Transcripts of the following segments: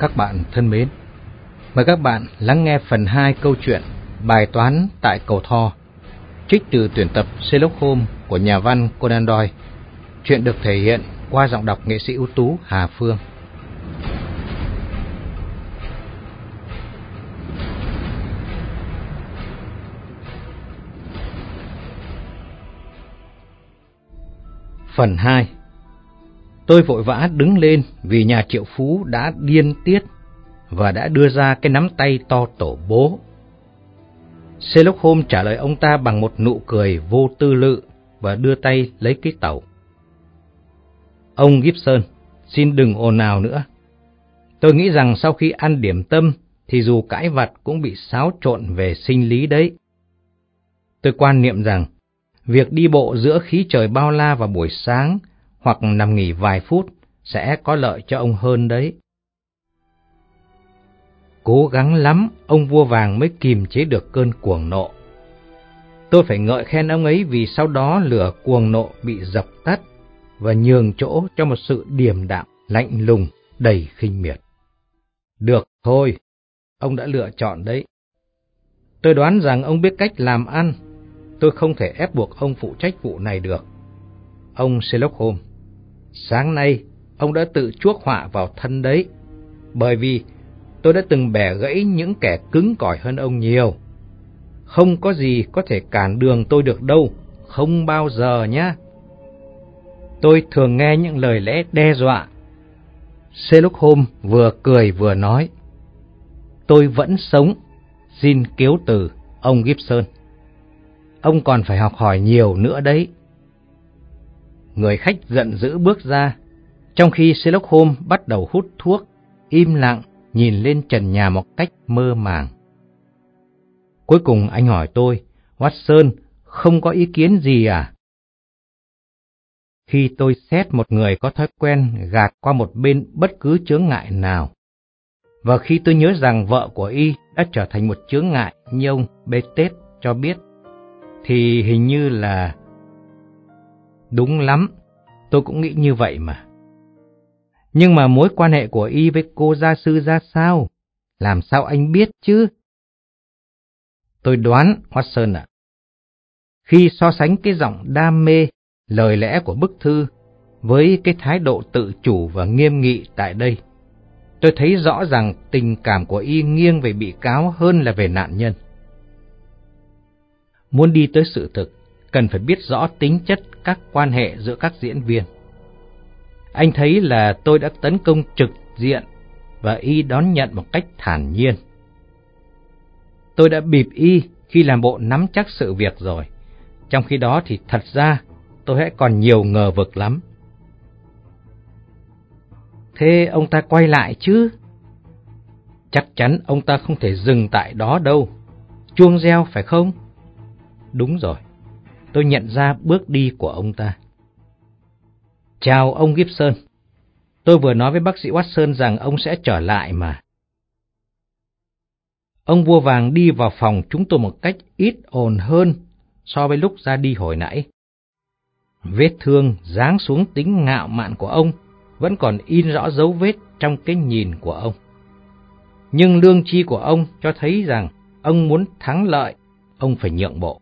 Các bạn thân mến, mời các bạn lắng nghe phần 2 câu chuyện Bài toán tại cầu Tho, trích từ tuyển tập Sherlock Holmes của nhà văn Conan Doyle. Chuyện được thể hiện qua giọng đọc nghệ sĩ ưu tú Hà Phương. Phần 2. Tôi vội vã đứng lên vì nhà triệu phú đã điên tiết và đã đưa ra cái nắm tay to tổ bố. Sherlock Holmes trả lời ông ta bằng một nụ cười vô tư lự và đưa tay lấy cái tẩu. Ông Gibson, xin đừng ồn ào nữa. Tôi nghĩ rằng sau khi ăn điểm tâm thì dù cãi vặt cũng bị xáo trộn về sinh lý đấy. Tôi quan niệm rằng việc đi bộ giữa khí trời bao la vào buổi sáng hoặc nằm nghỉ vài phút sẽ có lợi cho ông hơn đấy. Cố gắng lắm, ông vua vàng mới kìm chế được cơn cuồng nộ. Tôi phải ngợi khen ông ấy vì sau đó lửa cuồng nộ bị dập tắt và nhường chỗ cho một sự điềm đạm, lạnh lùng, đầy khinh miệt. Được thôi, ông đã lựa chọn đấy. Tôi đoán rằng ông biết cách làm ăn. Tôi không thể ép buộc ông phụ trách vụ này được. Ông Sherlock Holmes, sáng nay ông đã tự chuốc họa vào thân đấy, bởi vì tôi đã từng bẻ gãy những kẻ cứng cỏi hơn ông nhiều. Không có gì có thể cản đường tôi được đâu, không bao giờ nhé. Tôi thường nghe những lời lẽ đe dọa. Sherlock Holmes vừa cười vừa nói, tôi vẫn sống, xin kiếu từ, ông Gibson. Ông còn phải học hỏi nhiều nữa đấy. Người khách giận dữ bước ra, trong khi Sherlock Holmes bắt đầu hút thuốc, im lặng nhìn lên trần nhà một cách mơ màng. Cuối cùng anh hỏi tôi, Watson, không có ý kiến gì à? Khi tôi xét một người có thói quen gạt qua một bên bất cứ chướng ngại nào, và khi tôi nhớ rằng vợ của y đã trở thành một chướng ngại như ông Betet cho biết, thì hình như là... Đúng lắm, tôi cũng nghĩ như vậy mà. Nhưng mà mối quan hệ của y với cô gia sư ra sao? Làm sao anh biết chứ? Tôi đoán, Watson ạ. Khi so sánh cái giọng đam mê, lời lẽ của bức thư với cái thái độ tự chủ và nghiêm nghị tại đây, tôi thấy rõ rằng tình cảm của y nghiêng về bị cáo hơn là về nạn nhân. Muốn đi tới sự thực, cần phải biết rõ tính chất các quan hệ giữa các diễn viên. Anh thấy là tôi đã tấn công trực diện và y đón nhận một cách thản nhiên. Tôi đã bịp y khi làm bộ nắm chắc sự việc rồi, trong khi đó thì thật ra tôi hãy còn nhiều ngờ vực lắm. Thế ông ta quay lại chứ? Chắc chắn ông ta không thể dừng tại đó đâu. Chuông reo phải không? Đúng rồi, tôi nhận ra bước đi của ông ta. Chào ông Gibson. Tôi vừa nói với bác sĩ Watson rằng ông sẽ trở lại mà. Ông vua vàng đi vào phòng chúng tôi một cách ít ồn hơn so với lúc ra đi hồi nãy. Vết thương giáng xuống tính ngạo mạn của ông vẫn còn in rõ dấu vết trong cái nhìn của ông. Nhưng lương tri của ông cho thấy rằng ông muốn thắng lợi, ông phải nhượng bộ.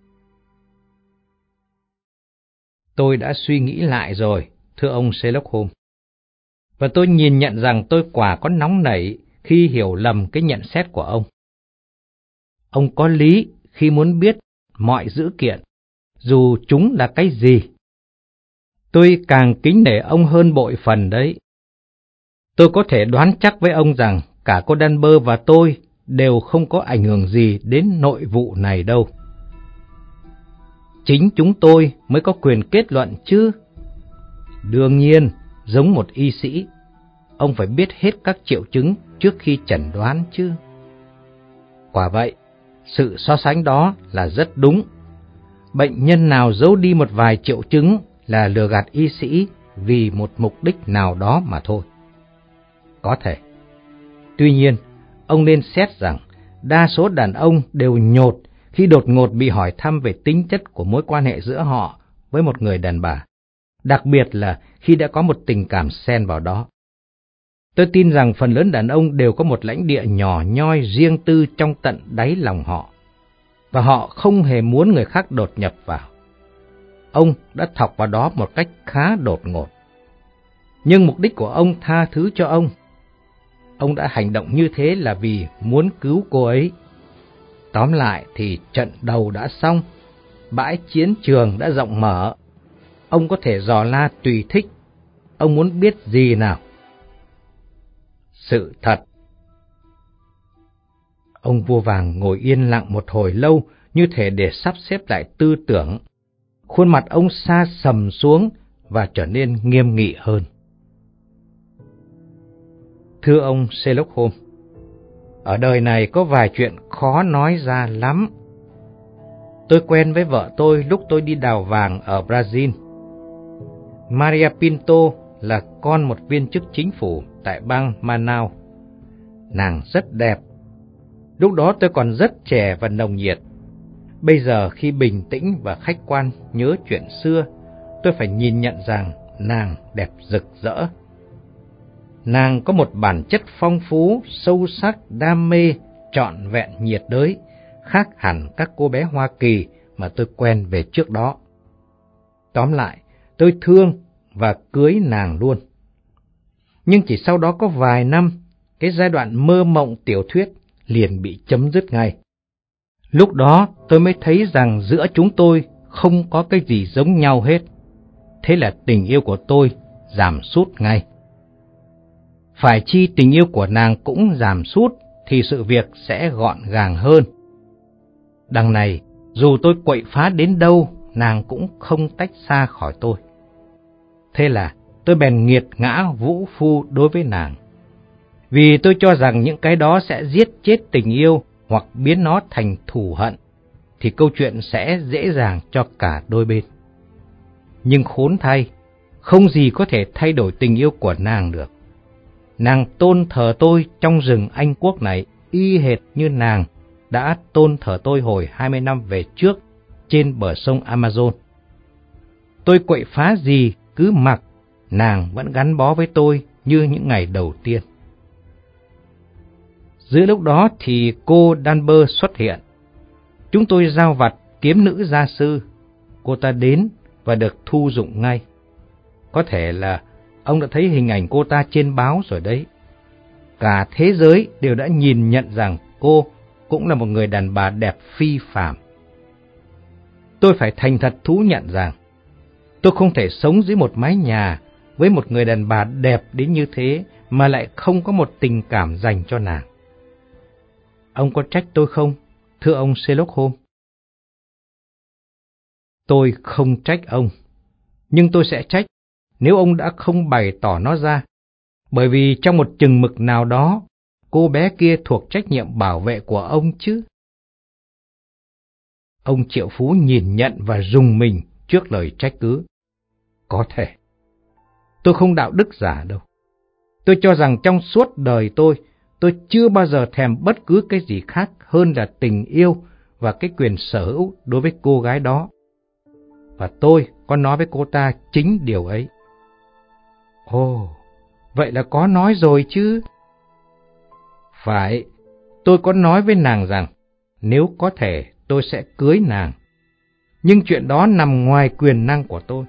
Tôi đã suy nghĩ lại rồi, thưa ông Sherlock Holmes. Và tôi nhìn nhận rằng tôi quả có nóng nảy khi hiểu lầm cái nhận xét của ông. Ông có lý khi muốn biết mọi dữ kiện, dù chúng là cái gì. Tôi càng kính nể ông hơn bội phần đấy. Tôi có thể đoán chắc với ông rằng cả cô Danber và tôi đều không có ảnh hưởng gì đến nội vụ này đâu. Chính chúng tôi mới có quyền kết luận chứ. Đương nhiên, giống một y sĩ, ông phải biết hết các triệu chứng trước khi chẩn đoán chứ. Quả vậy, sự so sánh đó là rất đúng. Bệnh nhân nào giấu đi một vài triệu chứng là lừa gạt y sĩ vì một mục đích nào đó mà thôi. Có thể. Tuy nhiên, ông nên xét rằng đa số đàn ông đều nhột khi đột ngột bị hỏi thăm về tính chất của mối quan hệ giữa họ với một người đàn bà, đặc biệt là khi đã có một tình cảm xen vào đó. Tôi tin rằng phần lớn đàn ông đều có một lãnh địa nhỏ nhoi riêng tư trong tận đáy lòng họ, và họ không hề muốn người khác đột nhập vào. Ông đã thọc vào đó một cách khá đột ngột. Nhưng mục đích của ông tha thứ cho ông. Ông đã hành động như thế là vì muốn cứu cô ấy. Tóm lại thì trận đầu đã xong, bãi chiến trường đã rộng mở. Ông có thể dò la tùy thích. Ông muốn biết gì nào? Sự thật. Ông vua vàng ngồi yên lặng một hồi lâu, như thể để sắp xếp lại tư tưởng. Khuôn mặt ông sa sầm xuống và trở nên nghiêm nghị hơn. Thưa ông Sherlock Holmes, ở đời này có vài chuyện khó nói ra lắm. Tôi quen với vợ tôi lúc tôi đi đào vàng ở Brazil. Maria Pinto là con một viên chức chính phủ tại bang Manaus. Nàng rất đẹp. Lúc đó tôi còn rất trẻ và nồng nhiệt. Bây giờ khi bình tĩnh và khách quan nhớ chuyện xưa, tôi phải nhìn nhận rằng nàng đẹp rực rỡ. Nàng có một bản chất phong phú, sâu sắc, đam mê, trọn vẹn nhiệt đới, khác hẳn các cô bé Hoa Kỳ mà tôi quen về trước đó. Tóm lại, tôi thương và cưới nàng luôn. Nhưng chỉ sau đó có vài năm, cái giai đoạn mơ mộng tiểu thuyết liền bị chấm dứt ngay. Lúc đó tôi mới thấy rằng giữa chúng tôi không có cái gì giống nhau hết. Thế là tình yêu của tôi giảm sút ngay. Phải chi tình yêu của nàng cũng giảm sút thì sự việc sẽ gọn gàng hơn. Đằng này, dù tôi quậy phá đến đâu, nàng cũng không tách xa khỏi tôi. Thế là tôi bèn nghiệt ngã vũ phu đối với nàng. Vì tôi cho rằng những cái đó sẽ giết chết tình yêu hoặc biến nó thành thù hận, thì câu chuyện sẽ dễ dàng cho cả đôi bên. Nhưng khốn thay, không gì có thể thay đổi tình yêu của nàng được. Nàng tôn thờ tôi trong rừng Anh Quốc này y hệt như nàng đã tôn thờ tôi hồi 20 năm về trước trên bờ sông Amazon. Tôi quậy phá gì cứ mặc, nàng vẫn gắn bó với tôi như những ngày đầu tiên. Giữa lúc đó thì cô Danber xuất hiện. Chúng tôi giao vặt kiếm nữ gia sư. Cô ta đến và được thu dụng ngay. Có thể là ông đã thấy hình ảnh cô ta trên báo rồi đấy. Cả thế giới đều đã nhìn nhận rằng cô cũng là một người đàn bà đẹp phi phàm. Tôi phải thành thật thú nhận rằng tôi không thể sống dưới một mái nhà với một người đàn bà đẹp đến như thế mà lại không có một tình cảm dành cho nàng. Ông có trách tôi không, thưa ông Sherlock Holmes? Tôi không trách ông, nhưng tôi sẽ trách nếu ông đã không bày tỏ nó ra, bởi vì trong một chừng mực nào đó, cô bé kia thuộc trách nhiệm bảo vệ của ông chứ. Ông Triệu Phú nhìn nhận và rùng mình trước lời trách cứ. Có thể. Tôi không đạo đức giả đâu. Tôi cho rằng trong suốt đời tôi chưa bao giờ thèm bất cứ cái gì khác hơn là tình yêu và cái quyền sở hữu đối với cô gái đó. Và tôi có nói với cô ta chính điều ấy. Ồ, vậy là có nói rồi chứ? Phải, tôi có nói với nàng rằng nếu có thể tôi sẽ cưới nàng. Nhưng chuyện đó nằm ngoài quyền năng của tôi.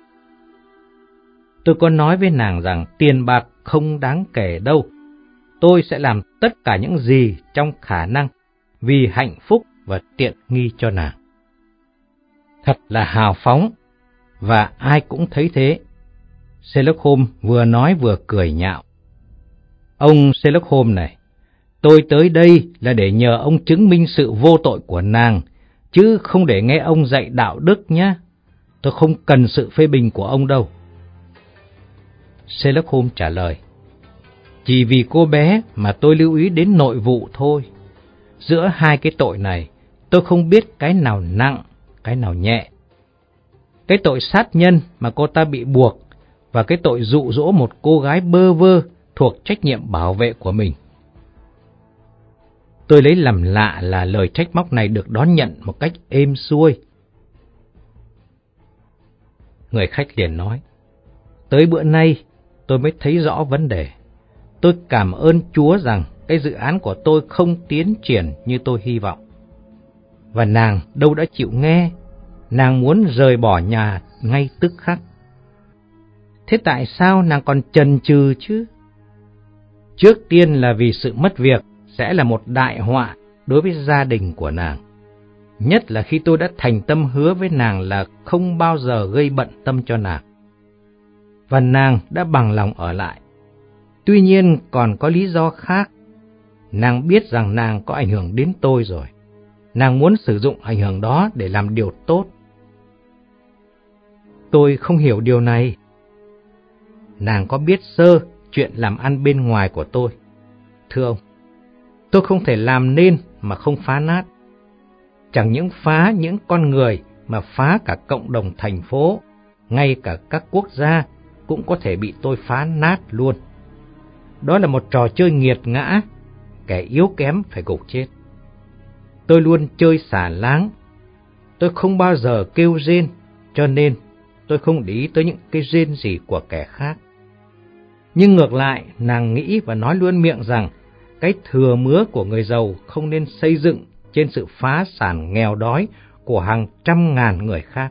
Tôi có nói với nàng rằng tiền bạc không đáng kể đâu. Tôi sẽ làm tất cả những gì trong khả năng vì hạnh phúc và tiện nghi cho nàng. Thật là hào phóng, và ai cũng thấy thế. Sherlock Holmes vừa nói vừa cười nhạo. Ông Sherlock Holmes này, tôi tới đây là để nhờ ông chứng minh sự vô tội của nàng, chứ không để nghe ông dạy đạo đức nhé. Tôi không cần sự phê bình của ông đâu. Sherlock Holmes trả lời. Chỉ vì cô bé mà tôi lưu ý đến nội vụ thôi. Giữa hai cái tội này, tôi không biết cái nào nặng, cái nào nhẹ. Cái tội sát nhân mà cô ta bị buộc và cái tội dụ dỗ một cô gái bơ vơ thuộc trách nhiệm bảo vệ của mình. Tôi lấy làm lạ là lời trách móc này được đón nhận một cách êm xuôi. Người khách liền nói, tới bữa nay tôi mới thấy rõ vấn đề. tôi cảm ơn Chúa rằng cái dự án của tôi không tiến triển như tôi hy vọng. Và nàng đâu đã chịu nghe, nàng muốn rời bỏ nhà ngay tức khắc. Thế tại sao nàng còn chần chừ chứ? Trước tiên là vì sự mất việc sẽ là một đại họa đối với gia đình của nàng. Nhất là khi tôi đã thành tâm hứa với nàng là không bao giờ gây bận tâm cho nàng. Và nàng đã bằng lòng ở lại. Tuy nhiên còn có lý do khác. Nàng biết rằng nàng có ảnh hưởng đến tôi rồi. Nàng muốn sử dụng ảnh hưởng đó để làm điều tốt. Tôi không hiểu điều này. Nàng có biết sơ chuyện làm ăn bên ngoài của tôi. Thưa ông, tôi không thể làm nên mà không phá nát. Chẳng những phá những con người mà phá cả cộng đồng thành phố, ngay cả các quốc gia cũng có thể bị tôi phá nát luôn. Đó là một trò chơi nghiệt ngã, kẻ yếu kém phải gục chết. Tôi luôn chơi xả láng, tôi không bao giờ kêu rên, cho nên tôi không để ý tới những cái rên rỉ của kẻ khác. Nhưng ngược lại, nàng nghĩ và nói luôn miệng rằng cái thừa mứa của người giàu không nên xây dựng trên sự phá sản nghèo đói của hàng trăm ngàn người khác.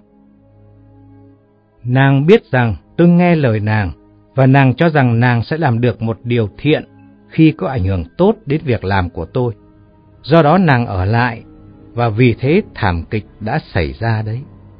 Nàng biết rằng tôi nghe lời nàng, và nàng cho rằng nàng sẽ làm được một điều thiện khi có ảnh hưởng tốt đến việc làm của tôi. Do đó nàng ở lại, và vì thế thảm kịch đã xảy ra đấy.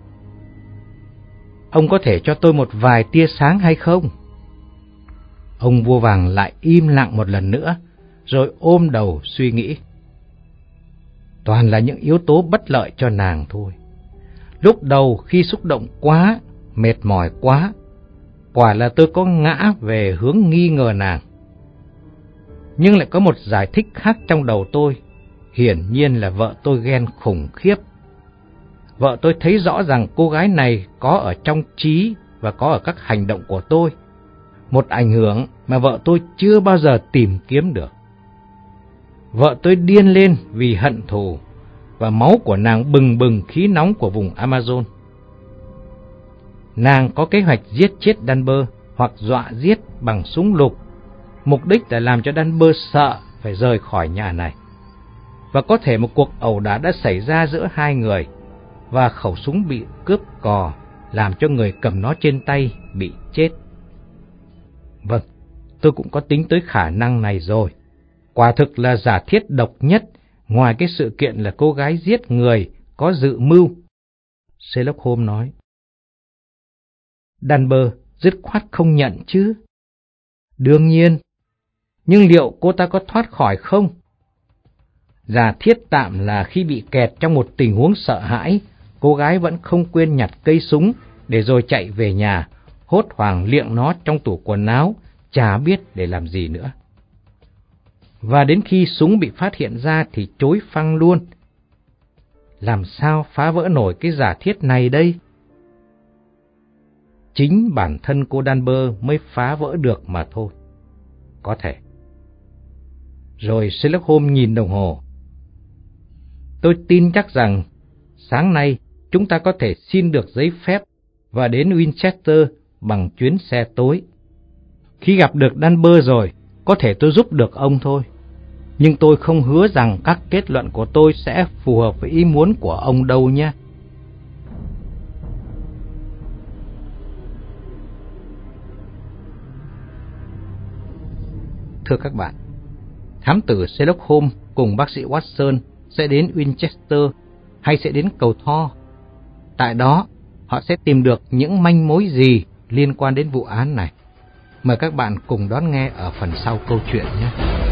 Ông có thể cho tôi một vài tia sáng hay không? Ông vua vàng lại im lặng một lần nữa, rồi ôm đầu suy nghĩ. Toàn là những yếu tố bất lợi cho nàng thôi. Lúc đầu khi xúc động quá, mệt mỏi quá, quả là tôi có ngã về hướng nghi ngờ nàng. Nhưng lại có một giải thích khác trong đầu tôi, hiển nhiên là vợ tôi ghen khủng khiếp. Vợ tôi thấy rõ rằng cô gái này có ở trong trí và có ở các hành động của tôi, một ảnh hưởng mà vợ tôi chưa bao giờ tìm kiếm được. Vợ tôi điên lên vì hận thù, và máu của nàng bừng bừng khí nóng của vùng Amazon. Nàng có kế hoạch giết chết Danber hoặc dọa giết bằng súng lục, mục đích là làm cho Danber sợ phải rời khỏi nhà này. Và có thể một cuộc ẩu đả đã xảy ra giữa hai người, và khẩu súng bị cướp cò, làm cho người cầm nó trên tay bị chết. Vâng, tôi cũng có tính tới khả năng này rồi. Quả thực là giả thiết độc nhất, ngoài cái sự kiện là cô gái giết người có dự mưu. Sherlock Holmes nói. Danber dứt khoát không nhận chứ? Đương nhiên. Nhưng liệu cô ta có thoát khỏi không? Giả thiết tạm là khi bị kẹt trong một tình huống sợ hãi, cô gái vẫn không quên nhặt cây súng để rồi chạy về nhà, hốt hoảng liệng nó trong tủ quần áo, chả biết để làm gì nữa. Và đến khi súng bị phát hiện ra thì chối phăng luôn. Làm sao phá vỡ nổi cái giả thiết này đây? Chính bản thân cô Danber mới phá vỡ được mà thôi. Có thể. Rồi Sherlock Holmes nhìn đồng hồ. Tôi tin chắc rằng sáng nay chúng ta có thể xin được giấy phép và đến Winchester bằng chuyến xe tối. Khi gặp được Danber rồi, có thể tôi giúp được ông thôi. Nhưng tôi không hứa rằng các kết luận của tôi sẽ phù hợp với ý muốn của ông đâu nhé. Thưa các bạn, thám tử Sherlock Holmes cùng bác sĩ Watson sẽ đến Winchester hay sẽ đến cầu Thor. Tại đó, họ sẽ tìm được những manh mối gì liên quan đến vụ án này. Mời các bạn cùng đón nghe ở phần sau câu chuyện nhé.